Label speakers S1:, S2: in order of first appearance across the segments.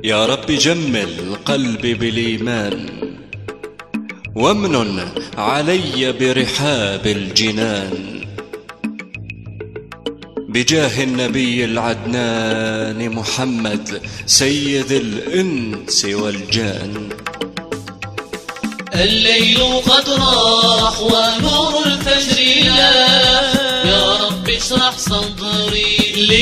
S1: يا رب جمل قلبي بالإيمان، وامنن علي برحاب الجنان، بجاه النبي العدنان محمد سيد الإنس والجان.
S2: الليل قد راح ونور الفجر لاح، يا رب اشرح صدري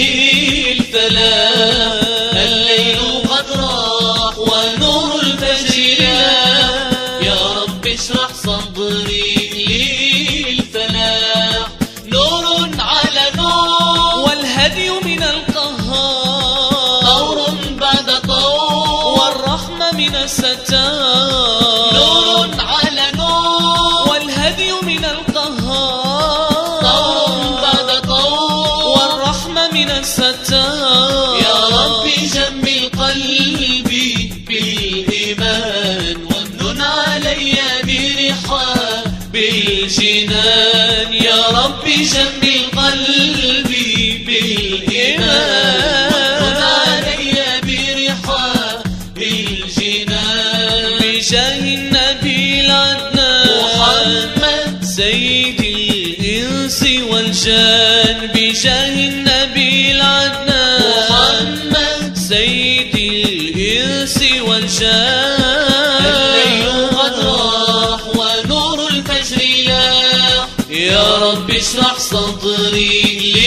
S2: للفلاح. الليل قد راح ونور الفجر لاح، يا رب اشرح صدري للفلاح. نور على نور والهدي من القهار، طور بعد طور والرحمة من الستار. نور على نور والهدي من القهار، طور بعد طور والرحمة من الستار. يا ربي جمل قلبي بالإيمان، وامنن علي برحاب الجنان. يا ربي جمل قلبي بالإيمان، وامنن علي برحاب الجنان. بجاه النبي العدنان محمد سيد الإنس والجان. بجاه النبي العدنان محمد سيد الإنس والجان. الليل قد راح ونور الفجر لاح، يا رب اشرح صدري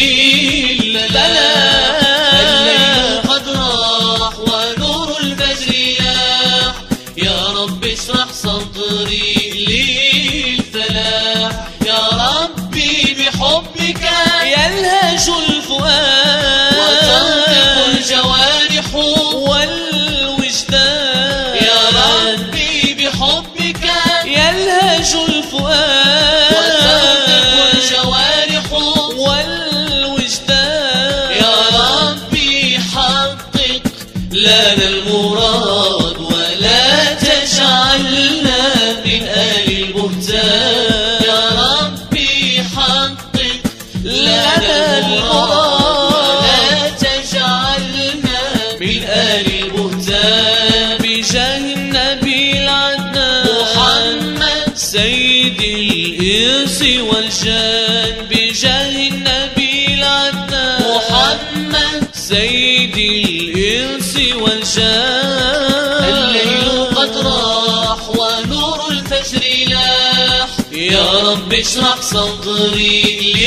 S2: للفلاح. الليل قد راح ونور الفجر لاح، يا رب اشرح صدري للفلاح. يا ربي بحبك يلهج الفؤاد، وتنطق الجوارح والوجدان. يا ربي بحبك يلهج الفؤاد، وتنطق الجوارح والوجدان. يا ربي حقق لنا المراد، ولا تجعلنا من آل البهتان. يا ربي حقق لنا المراد، ولا تجعلنا من آل البهتان. بجاه النبي العدنان محمد سيد الإنس والجان. بجاه النبي العدنان محمد سيد الإنس والجان. الليل قد راح ونور الفجر لاح، يا رب اشرح صدري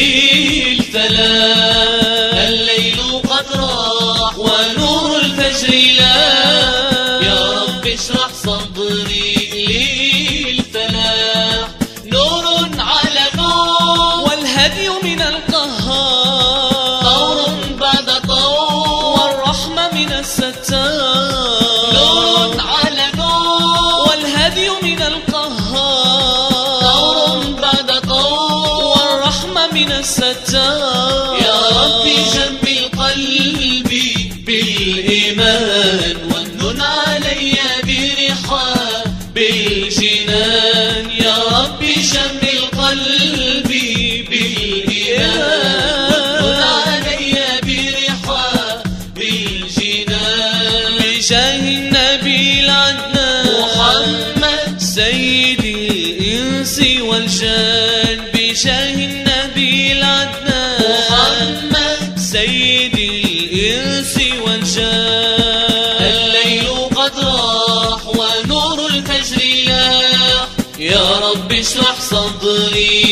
S2: للفلاح. الليل قد راح ونور الفجر لاح، يا رب اشرح صدري للفلاح. نور على نور والهدي من القهار، طور بعد طور والرحمة من الستار. نور على نور والهدي من القهار، طور بعد طور والرحمة من الستار. يا ربي جمل قلبي بالإيمان، وامنن علي برحاب الجنان. يا ربي جمل قلبي بالإيمان، وامنن علي برحاب الجنان. بجاه النبي العدنان محمد سيد الإنس والجان. بجاه النبي العدنان محمد سيد الإنس والجان. الليل قد راح ونور الفجر لاح، يا رب اشرح صدري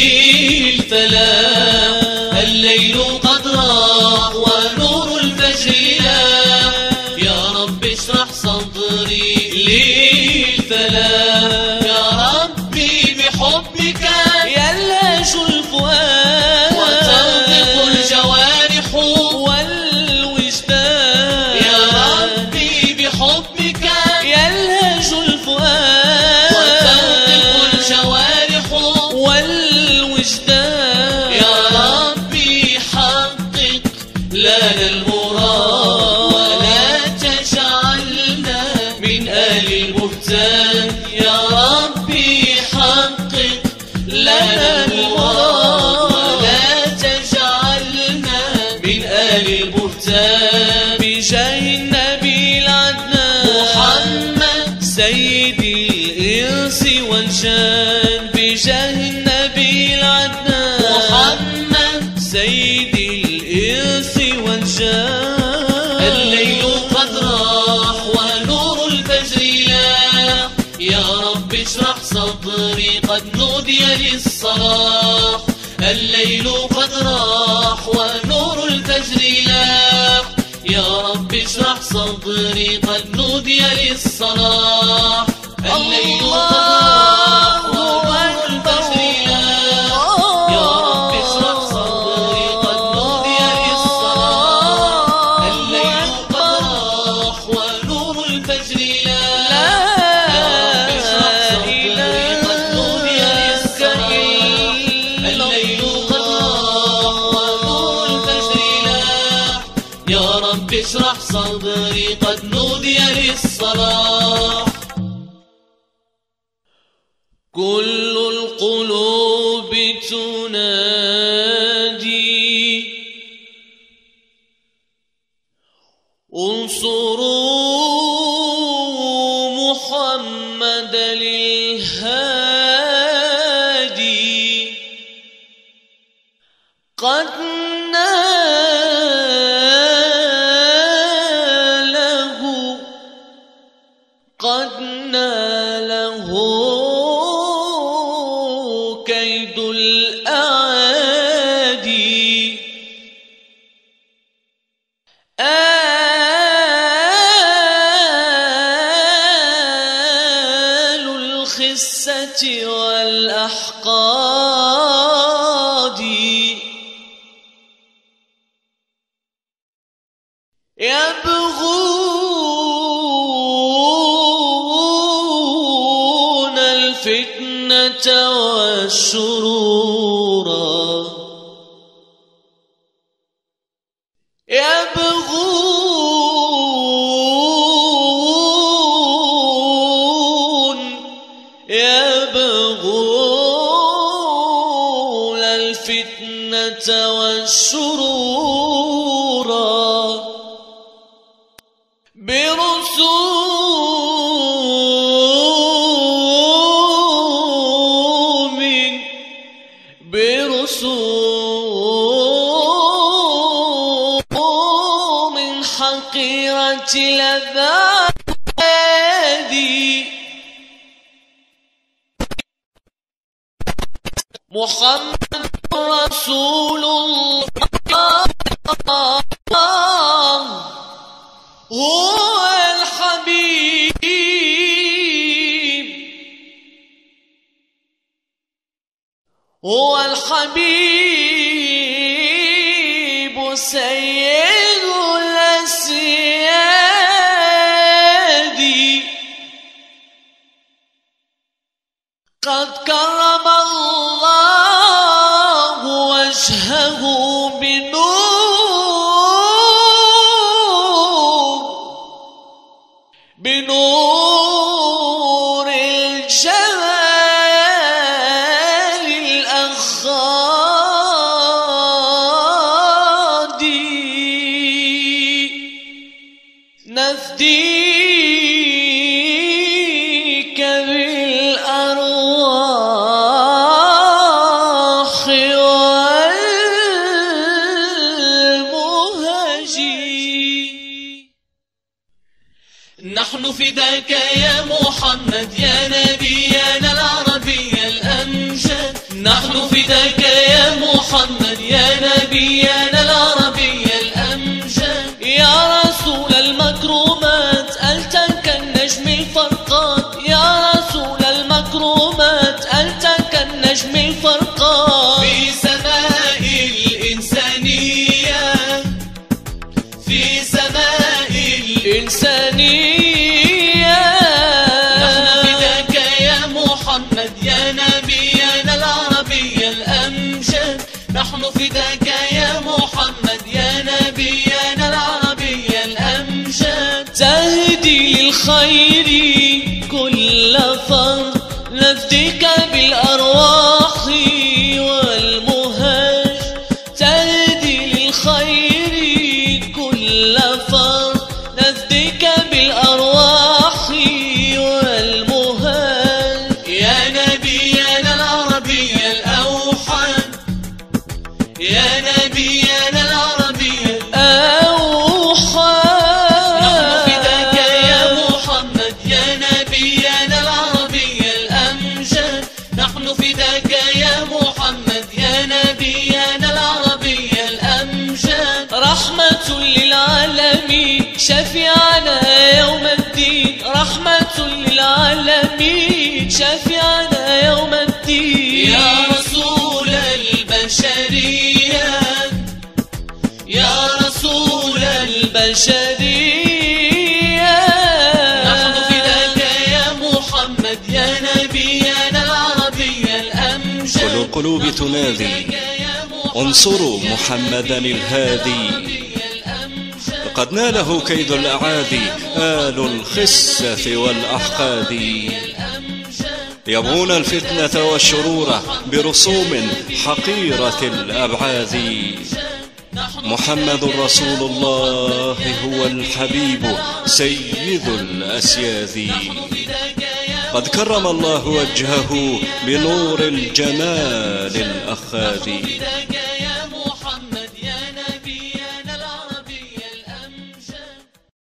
S2: للفلاح. الليل قد راح ونور الفجر لاح، يا رب اشرح صدري للفلاح. يا ربي بحبك يلهج الفؤاد، وتنطق الجوارح والوجدان. يا ربي بحبك يلهج الفؤاد، وتنطق الجوارح والوجدان. يا ربي حقق لنا المراد، ولا تجعلنا من آل البهتان. يا ربي حقق لنا المراد، ولا تجعلنا من آل البهتان. بجاه النبي العدنان الإنس والجان. الليل قد راح ونور الفجر لاح، يا رب اشرح صدري قد نودي للصلاح. الليل قد راح ونور الفجر لاح، يا رب اشرح صدري قد نودي للصلاح. الليل قد راح ونور الفجر لاح، يا رب اشرح صدري قد نودي للصلاح. الليل قد راح ونور الفجر لاح، يا رب اشرح صدري قد نودي للصلاح. الليل قد راح ونور الفجر لاح، يا رب اشرح صدري قد نودي للصلاح. كل القلوب تنادي انصروا محمد الهادي، قد ناله كيد الأعادي. آل الخسة والأحقاد يبغون الفتنة والشرورا، يبغون الفتنة والشرورا. برسوم حقيرة الأذادي، محمد رسول الله هو الحبيب، هو الحبيب سيد الأسياد. قد كرم الله وجهه بنور الجمال الأخاد. نفديك بالأرواح والمهجي. نحن فداك يا محمد يا نبينا العربي الأمجد. نحن فداك يا محمد يا نبينا العربي الأمجد. يا رسول المكرمات أنت كالنجم الفرقات، يا رسول المكرمات أنت كالنجم الفرقات. في سماء الإنسانية، في سماء الإنسانية. نحن فداك يا محمد يا نبينا العربي الأمجد. نحن فداك يا محمد يا نبينا العربي الأمجد. تهدي للخير كل فرد، نفديك بالأرواح والمهج. تهدي للخير كل فرد، نفديك بالأرواح والمهج. يا نبينا العربي الأوحد، يا نبينا العربي شفيعنا يوم الدين رحمة للعالمين شفيعنا يوم الدين يا رسول البشرية يا رسول البشرية نحن فداك يا محمد يا نبينا العربي الأمجد
S1: كل القلوب تنادي انصروا محمدا الهادي قد ناله كيد الأعادي آل الخسة والأحقاد يبغون الفتنة والشرور برسوم حقيرة الأبعاد محمد رسول الله هو الحبيب سيد الأسياد قد كرم الله وجهه بنور الجمال الأخاذ